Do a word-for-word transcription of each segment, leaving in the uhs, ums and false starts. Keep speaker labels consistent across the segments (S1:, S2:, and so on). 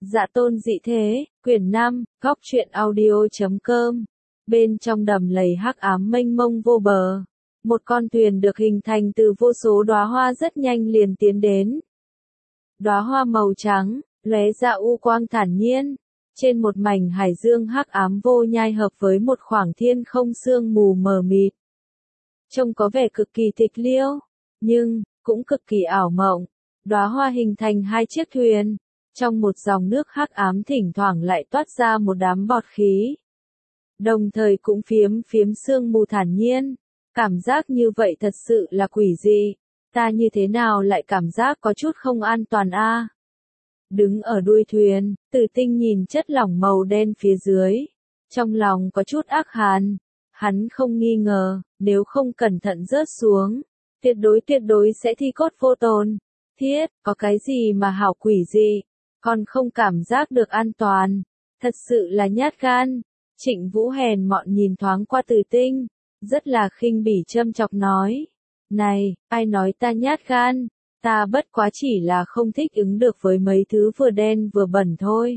S1: Dạ tôn dị thế, quyển năm, góc truyện audio.com. Bên trong đầm lầy hắc ám mênh mông vô bờ, một con thuyền được hình thành từ vô số đóa hoa rất nhanh liền tiến đến. Đóa hoa màu trắng, lóe ra u quang thản nhiên, trên một mảnh hải dương hắc ám vô nhai hợp với một khoảng thiên không sương mù mờ mịt. Trông có vẻ cực kỳ tịch liêu, nhưng cũng cực kỳ ảo mộng. Đóa hoa hình thành hai chiếc thuyền, trong một dòng nước hắc ám thỉnh thoảng lại toát ra một đám bọt khí. Đồng thời cũng phiếm phiếm sương mù thản nhiên, cảm giác như vậy thật sự là quỷ dị, ta như thế nào lại cảm giác có chút không an toàn a? À? Đứng ở đuôi thuyền, Tử Tinh nhìn chất lỏng màu đen phía dưới, trong lòng có chút ác hàn, hắn không nghi ngờ, nếu không cẩn thận rớt xuống, tuyệt đối tuyệt đối sẽ thi cốt vô tồn. Thiết, có cái gì mà hảo quỷ gì, còn không cảm giác được an toàn, thật sự là nhát gan. Trịnh Vũ hèn mọn nhìn thoáng qua Tử Tinh, rất là khinh bỉ châm chọc nói, này, ai nói ta nhát gan, ta bất quá chỉ là không thích ứng được với mấy thứ vừa đen vừa bẩn thôi.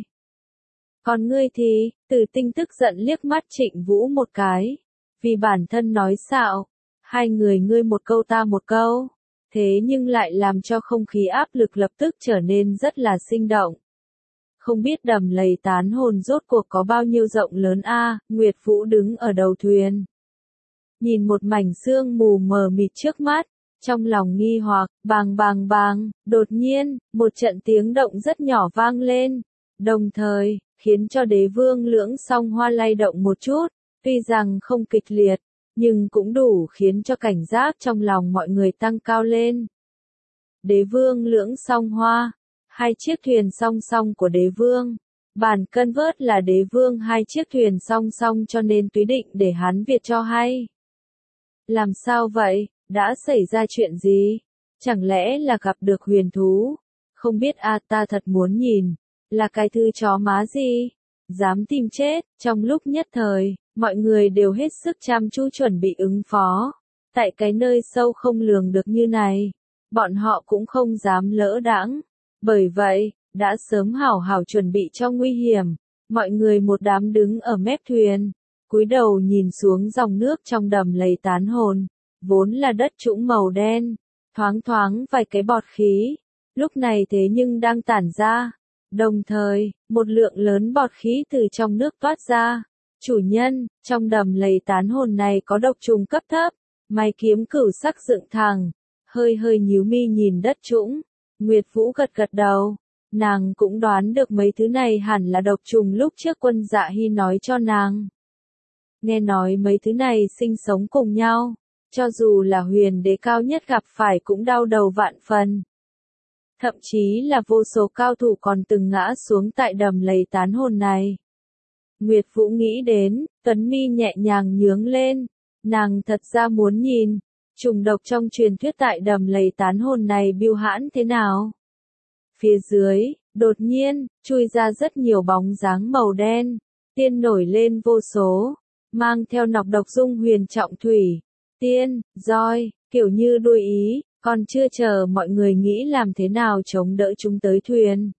S1: Còn ngươi thì, Tử Tinh tức giận liếc mắt Trịnh Vũ một cái, vì bản thân nói xạo, hai người ngươi một câu ta một câu. Thế nhưng lại làm cho không khí áp lực lập tức trở nên rất là sinh động. Không biết đầm lầy tán hồn rốt cuộc có bao nhiêu rộng lớn a? À, Nguyệt Vũ đứng ở đầu thuyền. Nhìn một mảnh sương mù mờ mịt trước mắt, trong lòng nghi hoặc, bàng bàng bàng, đột nhiên, một trận tiếng động rất nhỏ vang lên, đồng thời, khiến cho đế vương lưỡng song hoa lay động một chút, tuy rằng không kịch liệt, nhưng cũng đủ khiến cho cảnh giác trong lòng mọi người tăng cao lên. Đế vương lưỡng song hoa, hai chiếc thuyền song song của đế vương. Bản cân vớt là đế vương hai chiếc thuyền song song cho nên túy định để Hán Việt cho hay. Làm sao vậy, đã xảy ra chuyện gì? Chẳng lẽ là gặp được huyền thú? Không biết a, ta thật muốn nhìn, là cái thứ chó má gì? Dám tìm chết, trong lúc nhất thời. Mọi người đều hết sức chăm chú chuẩn bị ứng phó. Tại cái nơi sâu không lường được như này, bọn họ cũng không dám lỡ đãng. Bởi vậy, đã sớm hảo hảo chuẩn bị cho nguy hiểm. Mọi người một đám đứng ở mép thuyền, cúi đầu nhìn xuống dòng nước trong đầm lầy tán hồn, vốn là đất trũng màu đen, thoáng thoáng vài cái bọt khí, lúc này thế nhưng đang tản ra. Đồng thời, một lượng lớn bọt khí từ trong nước toát ra. Chủ nhân, trong đầm lầy tán hồn này có độc trùng cấp thấp, mày kiếm cửu sắc dựng thẳng, hơi hơi nhíu mi nhìn đất trũng. Nguyệt Vũ gật gật đầu, nàng cũng đoán được mấy thứ này hẳn là độc trùng lúc trước Quân Dạ Hy nói cho nàng. Nghe nói mấy thứ này sinh sống cùng nhau, cho dù là huyền đế cao nhất gặp phải cũng đau đầu vạn phần. Thậm chí là vô số cao thủ còn từng ngã xuống tại đầm lầy tán hồn này. Nguyệt Vũ nghĩ đến, Tuấn mi nhẹ nhàng nhướng lên, nàng thật ra muốn nhìn, trùng độc trong truyền thuyết tại đầm lầy tán hồn này biêu hãn thế nào. Phía dưới, đột nhiên, chui ra rất nhiều bóng dáng màu đen, tiên nổi lên vô số, mang theo nọc độc dung huyền trọng thủy, tiên, roi, kiểu như đuôi ý, còn chưa chờ mọi người nghĩ làm thế nào chống đỡ chúng tới thuyền.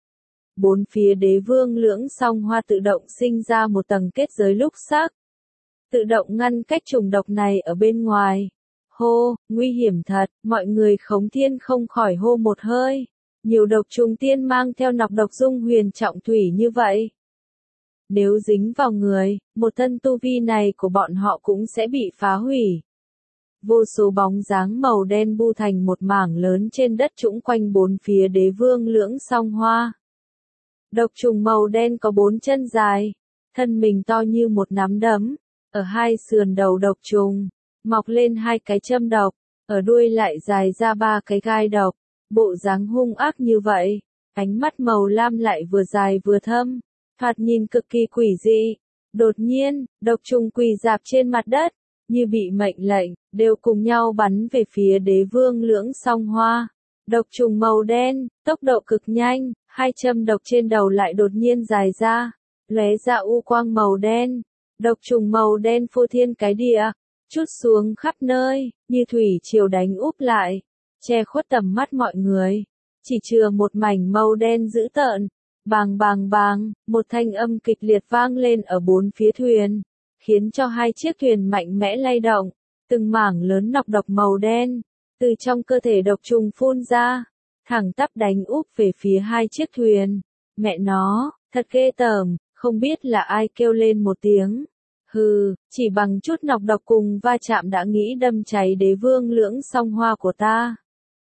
S1: Bốn phía đế vương lưỡng song hoa tự động sinh ra một tầng kết giới lúc sắc. Tự động ngăn cách trùng độc này ở bên ngoài. Hô, nguy hiểm thật, mọi người khống thiên không khỏi hô một hơi. Nhiều độc trùng tiên mang theo nọc độc dung huyền trọng thủy như vậy. Nếu dính vào người, một thân tu vi này của bọn họ cũng sẽ bị phá hủy. Vô số bóng dáng màu đen bu thành một mảng lớn trên đất trũng quanh bốn phía đế vương lưỡng song hoa. Độc trùng màu đen có bốn chân dài, thân mình to như một nắm đấm, ở hai sườn đầu độc trùng, mọc lên hai cái châm độc, ở đuôi lại dài ra ba cái gai độc, bộ dáng hung ác như vậy, ánh mắt màu lam lại vừa dài vừa thâm, thoạt nhìn cực kỳ quỷ dị. Đột nhiên, độc trùng quỳ rạp trên mặt đất, như bị mệnh lệnh, đều cùng nhau bắn về phía đế vương lưỡng song hoa. Độc trùng màu đen, tốc độ cực nhanh, hai châm độc trên đầu lại đột nhiên dài ra, lóe ra u quang màu đen. Độc trùng màu đen phô thiên cái địa, trút xuống khắp nơi, như thủy triều đánh úp lại, che khuất tầm mắt mọi người. Chỉ chừa một mảnh màu đen dữ tợn, Bàng bàng bàng, một thanh âm kịch liệt vang lên ở bốn phía thuyền, khiến cho hai chiếc thuyền mạnh mẽ lay động, từng mảng lớn nọc độc màu đen, từ trong cơ thể độc trùng phun ra, thẳng tắp đánh úp về phía hai chiếc thuyền. Mẹ nó, thật ghê tởm, không biết là ai kêu lên một tiếng. Hừ, chỉ bằng chút nọc độc cùng va chạm đã nghĩ đâm cháy đế vương lưỡng song hoa của ta.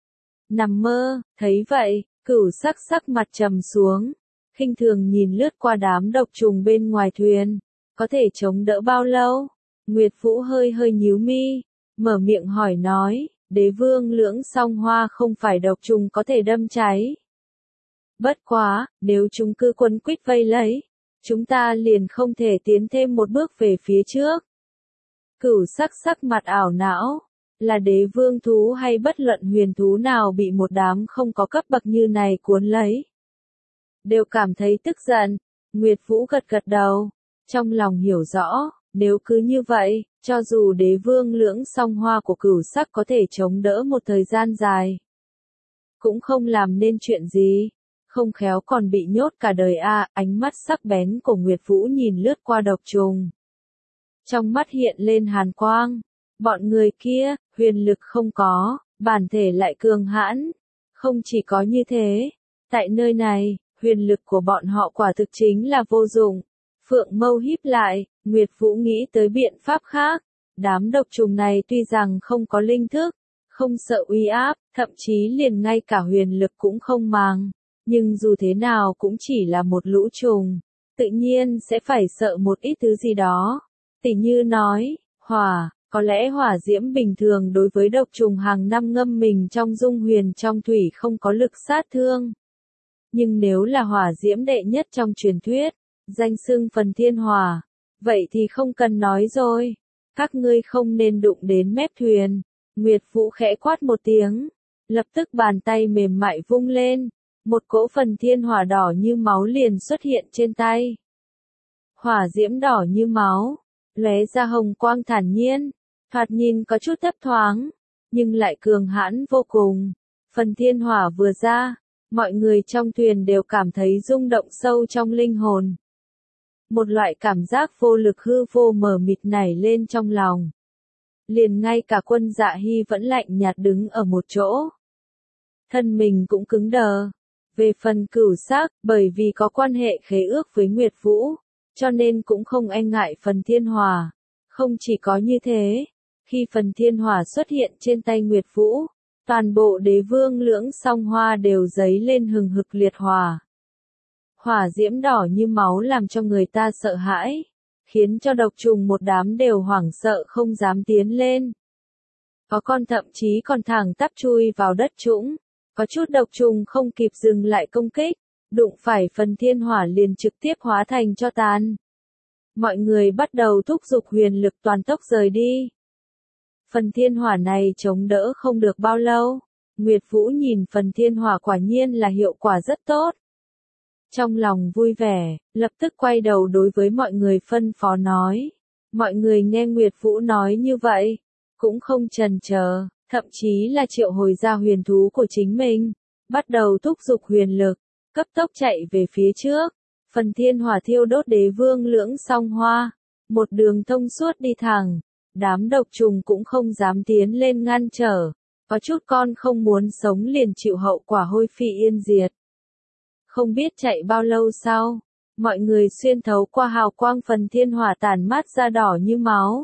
S1: Nằm mơ, thấy vậy, Cửu Sắc sắc mặt trầm xuống, khinh thường nhìn lướt qua đám độc trùng bên ngoài thuyền, có thể chống đỡ bao lâu? Nguyệt Vũ hơi hơi nhíu mi, mở miệng hỏi nói, đế vương lưỡng song hoa không phải độc trùng có thể đâm cháy. Bất quá, nếu chúng cứ quấn quýt vây lấy, chúng ta liền không thể tiến thêm một bước về phía trước. Cửu Sắc sắc mặt ảo não, là đế vương thú hay bất luận huyền thú nào bị một đám không có cấp bậc như này cuốn lấy, đều cảm thấy tức giận. Nguyệt Vũ gật gật đầu, trong lòng hiểu rõ, nếu cứ như vậy, cho dù đế vương lưỡng song hoa của Cửu Sắc có thể chống đỡ một thời gian dài, cũng không làm nên chuyện gì, không khéo còn bị nhốt cả đời a. À, ánh mắt sắc bén của Nguyệt Vũ nhìn lướt qua độc trùng, trong mắt hiện lên hàn quang. Bọn người kia, huyền lực không có, bản thể lại cường hãn. Không chỉ có như thế, tại nơi này, huyền lực của bọn họ quả thực chính là vô dụng. Phượng mâu híp lại, Nguyệt Vũ nghĩ tới biện pháp khác. Đám độc trùng này tuy rằng không có linh thức, không sợ uy áp, thậm chí liền ngay cả huyền lực cũng không màng. Nhưng dù thế nào cũng chỉ là một lũ trùng, tự nhiên sẽ phải sợ một ít thứ gì đó. Tỉ như nói, hỏa. Có lẽ hỏa diễm bình thường đối với độc trùng hàng năm ngâm mình trong dung huyền trong thủy không có lực sát thương. Nhưng nếu là hỏa diễm đệ nhất trong truyền thuyết, danh xưng phần thiên hỏa, vậy thì không cần nói rồi. Các ngươi không nên đụng đến mép thuyền. Nguyệt Vũ khẽ quát một tiếng, lập tức bàn tay mềm mại vung lên, một cỗ phần thiên hỏa đỏ như máu liền xuất hiện trên tay. Hỏa diễm đỏ như máu, lóe ra hồng quang thản nhiên. Thoạt nhìn có chút thấp thoáng, nhưng lại cường hãn vô cùng. Phần thiên hỏa vừa ra, mọi người trong thuyền đều cảm thấy rung động sâu trong linh hồn. Một loại cảm giác vô lực hư vô mờ mịt nảy lên trong lòng. Liền ngay cả Quân Dạ Hy vẫn lạnh nhạt đứng ở một chỗ. Thân mình cũng cứng đờ. Về phần Cửu Sắc, bởi vì có quan hệ khế ước với Nguyệt Vũ, cho nên cũng không e ngại phần thiên hỏa. Không chỉ có như thế, khi phần thiên hỏa xuất hiện trên tay Nguyệt Vũ, toàn bộ đế vương lưỡng song hoa đều dấy lên hừng hực liệt hỏa. Hỏa diễm đỏ như máu làm cho người ta sợ hãi, khiến cho độc trùng một đám đều hoảng sợ không dám tiến lên. Có con thậm chí còn thẳng tắp chui vào đất trũng, có chút độc trùng không kịp dừng lại công kích, đụng phải phần thiên hỏa liền trực tiếp hóa thành tro tàn. Mọi người bắt đầu thúc giục huyền lực toàn tốc rời đi. Phần thiên hỏa này chống đỡ không được bao lâu. Nguyệt Vũ nhìn phần thiên hỏa quả nhiên là hiệu quả rất tốt. Trong lòng vui vẻ, lập tức quay đầu đối với mọi người phân phó nói. Mọi người nghe Nguyệt Vũ nói như vậy, cũng không chần chờ, thậm chí là triệu hồi ra huyền thú của chính mình, bắt đầu thúc giục huyền lực, cấp tốc chạy về phía trước. Phần thiên hỏa thiêu đốt đế vương lưỡng song hoa, một đường thông suốt đi thẳng, đám độc trùng cũng không dám tiến lên ngăn trở, có chút con không muốn sống liền chịu hậu quả hôi phi yên diệt. Không biết chạy bao lâu sau, mọi người xuyên thấu qua hào quang phần thiên hỏa tàn mát ra đỏ như máu.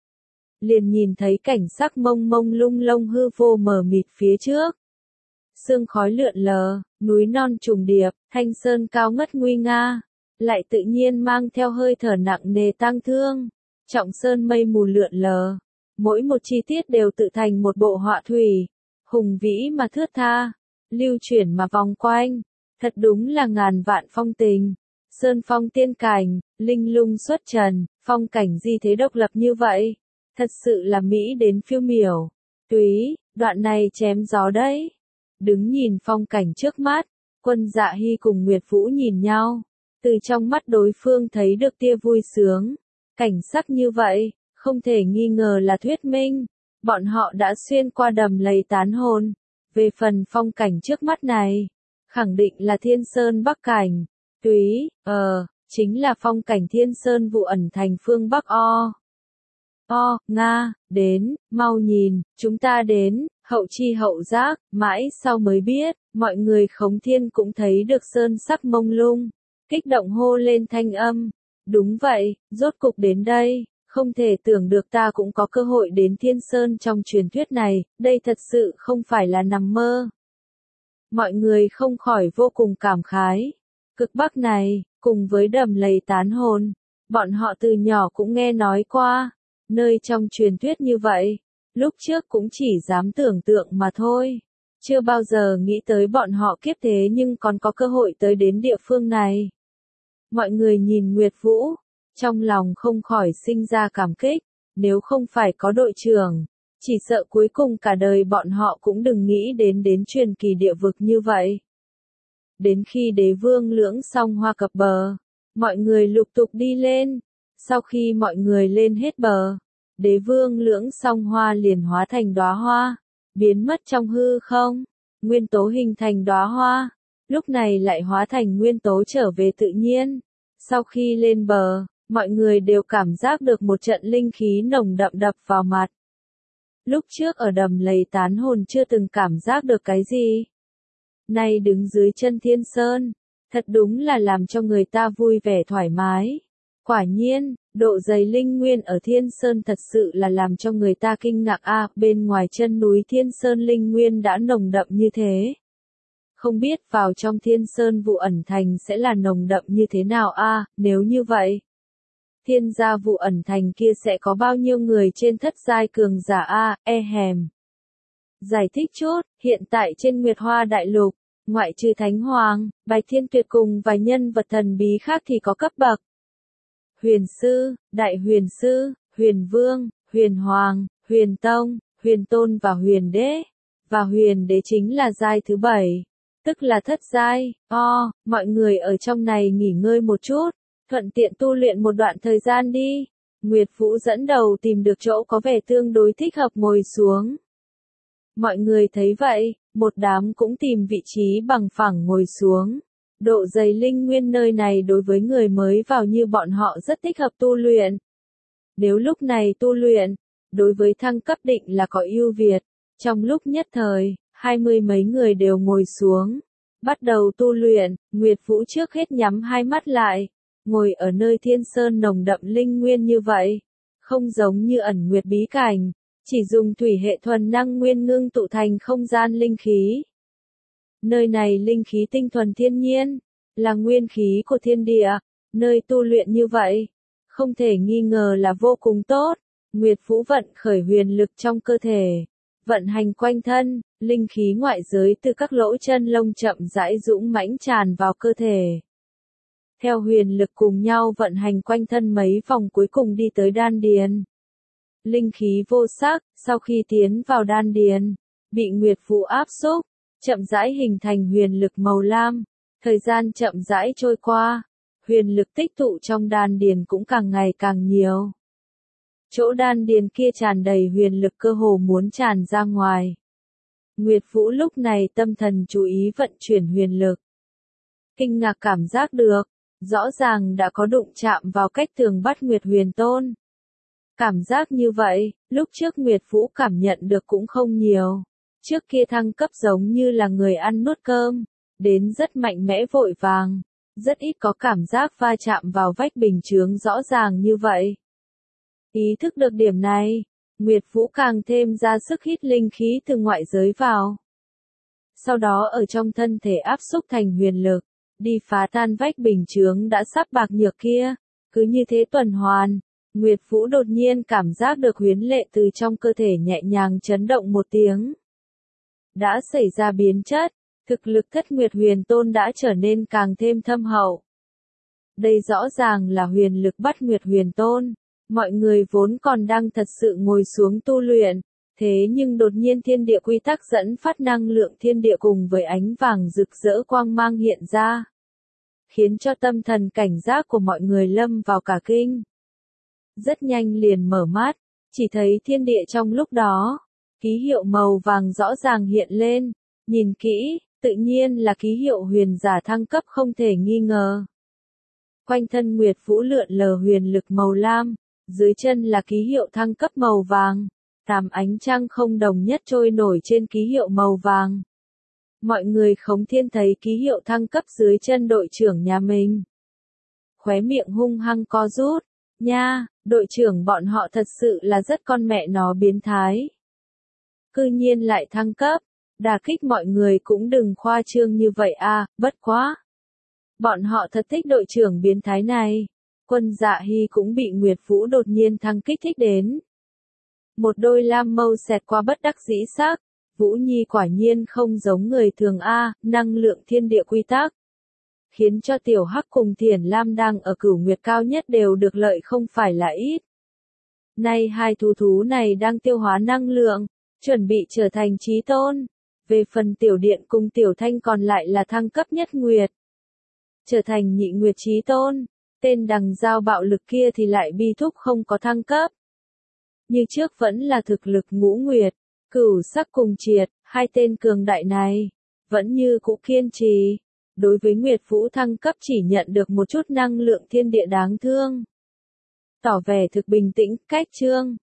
S1: Liền nhìn thấy cảnh sắc mông mông lung lông hư vô mờ mịt phía trước. Sương khói lượn lờ, núi non trùng điệp, thanh sơn cao ngất nguy nga, lại tự nhiên mang theo hơi thở nặng nề tang thương. Trọng sơn mây mù lượn lờ, mỗi một chi tiết đều tự thành một bộ họa thủy, hùng vĩ mà thướt tha, lưu chuyển mà vòng quanh, thật đúng là ngàn vạn phong tình. Sơn phong tiên cảnh, linh lung xuất trần, phong cảnh gì thế độc lập như vậy, thật sự là mỹ đến phiêu miểu. Túy, đoạn này chém gió đấy. Đứng nhìn phong cảnh trước mắt, Quân Dạ Hy cùng Nguyệt Vũ nhìn nhau, từ trong mắt đối phương thấy được tia vui sướng. Cảnh sắc như vậy, không thể nghi ngờ là thuyết minh, bọn họ đã xuyên qua đầm lầy tán hồn. Về phần phong cảnh trước mắt này, khẳng định là thiên sơn bắc cảnh, Túy, ờ, chính là phong cảnh thiên sơn vụ ẩn thành phương Bắc o. O, Nga, đến, mau nhìn, chúng ta đến, hậu chi hậu giác, mãi sau mới biết, mọi người Khống Thiên cũng thấy được sơn sắc mông lung, kích động hô lên thanh âm. Đúng vậy, rốt cục đến đây, không thể tưởng được ta cũng có cơ hội đến Thiên Sơn trong truyền thuyết này, đây thật sự không phải là nằm mơ. Mọi người không khỏi vô cùng cảm khái. Cực Bắc này, cùng với đầm lầy tán hồn, bọn họ từ nhỏ cũng nghe nói qua, nơi trong truyền thuyết như vậy, lúc trước cũng chỉ dám tưởng tượng mà thôi, chưa bao giờ nghĩ tới bọn họ kiếp thế nhưng còn có cơ hội tới đến địa phương này. Mọi người nhìn Nguyệt Vũ, trong lòng không khỏi sinh ra cảm kích, nếu không phải có đội trưởng, chỉ sợ cuối cùng cả đời bọn họ cũng đừng nghĩ đến đến truyền kỳ địa vực như vậy. Đến khi đế vương lưỡng song hoa cập bờ, mọi người lục tục đi lên, sau khi mọi người lên hết bờ, đế vương lưỡng song hoa liền hóa thành đóa hoa, biến mất trong hư không, nguyên tố hình thành đóa hoa, lúc này lại hóa thành nguyên tố trở về tự nhiên. Sau khi lên bờ, mọi người đều cảm giác được một trận linh khí nồng đậm đập vào mặt. Lúc trước ở đầm lầy tán hồn chưa từng cảm giác được cái gì. Nay đứng dưới chân Thiên Sơn, thật đúng là làm cho người ta vui vẻ thoải mái. Quả nhiên, độ dày linh nguyên ở Thiên Sơn thật sự là làm cho người ta kinh ngạc a, à, bên ngoài chân núi Thiên Sơn linh nguyên đã nồng đậm như thế. Không biết vào trong Thiên Sơn vụ ẩn thành sẽ là nồng đậm như thế nào a, à, nếu như vậy. Thiên gia vụ ẩn thành kia sẽ có bao nhiêu người trên thất giai cường giả a, à, e hèm. Giải thích chút, hiện tại trên Nguyệt Hoa Đại Lục, ngoại trừ Thánh Hoàng, Bạch Thiên Tuyệt cùng vài nhân vật thần bí khác thì có cấp bậc. Huyền Sư, Đại Huyền Sư, Huyền Vương, Huyền Hoàng, Huyền Tông, Huyền Tôn và Huyền Đế. Và Huyền Đế chính là giai thứ bảy, tức là thất giai. O, mọi người ở trong này nghỉ ngơi một chút, thuận tiện tu luyện một đoạn thời gian đi. Nguyệt Vũ dẫn đầu tìm được chỗ có vẻ tương đối thích hợp ngồi xuống. Mọi người thấy vậy, một đám cũng tìm vị trí bằng phẳng ngồi xuống. Độ dày linh nguyên nơi này đối với người mới vào như bọn họ rất thích hợp tu luyện. Nếu lúc này tu luyện, đối với thăng cấp định là có ưu việt. Trong lúc nhất thời, hai mươi mấy người đều ngồi xuống. Bắt đầu tu luyện, Nguyệt Vũ trước hết nhắm hai mắt lại. Ngồi ở nơi Thiên Sơn nồng đậm linh nguyên như vậy. Không giống như ẩn nguyệt bí cảnh. Chỉ dùng thủy hệ thuần năng nguyên ngưng tụ thành không gian linh khí. Nơi này linh khí tinh thuần thiên nhiên, là nguyên khí của thiên địa, nơi tu luyện như vậy, không thể nghi ngờ là vô cùng tốt. Nguyệt Vũ vận khởi huyền lực trong cơ thể, vận hành quanh thân, linh khí ngoại giới từ các lỗ chân lông chậm rãi dũng mãnh tràn vào cơ thể. Theo huyền lực cùng nhau vận hành quanh thân mấy vòng cuối cùng đi tới đan điền. Linh khí vô sắc, sau khi tiến vào đan điền, bị Nguyệt Vũ áp xúc, chậm rãi hình thành huyền lực màu lam. Thời gian chậm rãi trôi qua, huyền lực tích tụ trong đan điền cũng càng ngày càng nhiều. Chỗ đan điền kia tràn đầy huyền lực cơ hồ muốn tràn ra ngoài. Nguyệt Vũ lúc này tâm thần chú ý vận chuyển huyền lực. Kinh ngạc cảm giác được, rõ ràng đã có đụng chạm vào cách tường bắt Nguyệt Huyền Tôn. Cảm giác như vậy, lúc trước Nguyệt Vũ cảm nhận được cũng không nhiều. Trước kia thăng cấp giống như là người ăn nuốt cơm, đến rất mạnh mẽ vội vàng, rất ít có cảm giác va chạm vào vách bình chướng rõ ràng như vậy. Ý thức được điểm này, Nguyệt Vũ càng thêm ra sức hít linh khí từ ngoại giới vào. Sau đó ở trong thân thể áp xúc thành huyền lực, đi phá tan vách bình chướng đã sắp bạc nhược kia, cứ như thế tuần hoàn. Nguyệt Vũ đột nhiên cảm giác được huyễn lệ từ trong cơ thể nhẹ nhàng chấn động một tiếng. Đã xảy ra biến chất, thực lực thất Nguyệt Huyền Tôn đã trở nên càng thêm thâm hậu. Đây rõ ràng là huyền lực bắt Nguyệt Huyền Tôn. Mọi người vốn còn đang thật sự ngồi xuống tu luyện, thế nhưng đột nhiên thiên địa quy tắc dẫn phát năng lượng thiên địa cùng với ánh vàng rực rỡ quang mang hiện ra, khiến cho tâm thần cảnh giác của mọi người lâm vào cả kinh. Rất nhanh liền mở mắt, chỉ thấy thiên địa trong lúc đó, ký hiệu màu vàng rõ ràng hiện lên, nhìn kỹ, tự nhiên là ký hiệu huyền giả thăng cấp không thể nghi ngờ. Quanh thân Nguyệt Vũ lượn lờ huyền lực màu lam, dưới chân là ký hiệu thăng cấp màu vàng. Tám ánh trăng không đồng nhất trôi nổi trên ký hiệu màu vàng. Mọi người Khống Thiên thấy ký hiệu thăng cấp dưới chân đội trưởng nhà mình. Khóe miệng hung hăng co rút. Nha, đội trưởng bọn họ thật sự là rất con mẹ nó biến thái. Cư nhiên lại thăng cấp. Đả kích mọi người cũng đừng khoa trương như vậy à, bất quá. Bọn họ thật thích đội trưởng biến thái này. Quân Dạ Hy cũng bị Nguyệt Vũ đột nhiên thăng kích thích đến. Một đôi lam mâu xẹt qua bất đắc dĩ sắc. Vũ Nhi quả nhiên không giống người thường a, năng lượng thiên địa quy tắc. Khiến cho Tiểu Hắc cùng Thiển Lam đang ở cửu nguyệt cao nhất đều được lợi không phải là ít. Nay hai thú thú này đang tiêu hóa năng lượng, chuẩn bị trở thành chí tôn. Về phần Tiểu Điện cùng Tiểu Thanh còn lại là thăng cấp nhất nguyệt. Trở thành nhị nguyệt chí tôn, tên đằng giao bạo lực kia thì lại bi thúc không có thăng cấp. Như trước vẫn là thực lực ngũ nguyệt, cửu sắc cùng triệt, hai tên cường đại này, vẫn như cũ kiên trì. Đối với Nguyệt Vũ thăng cấp chỉ nhận được một chút năng lượng thiên địa đáng thương. Tỏ vẻ thực bình tĩnh, cách chương.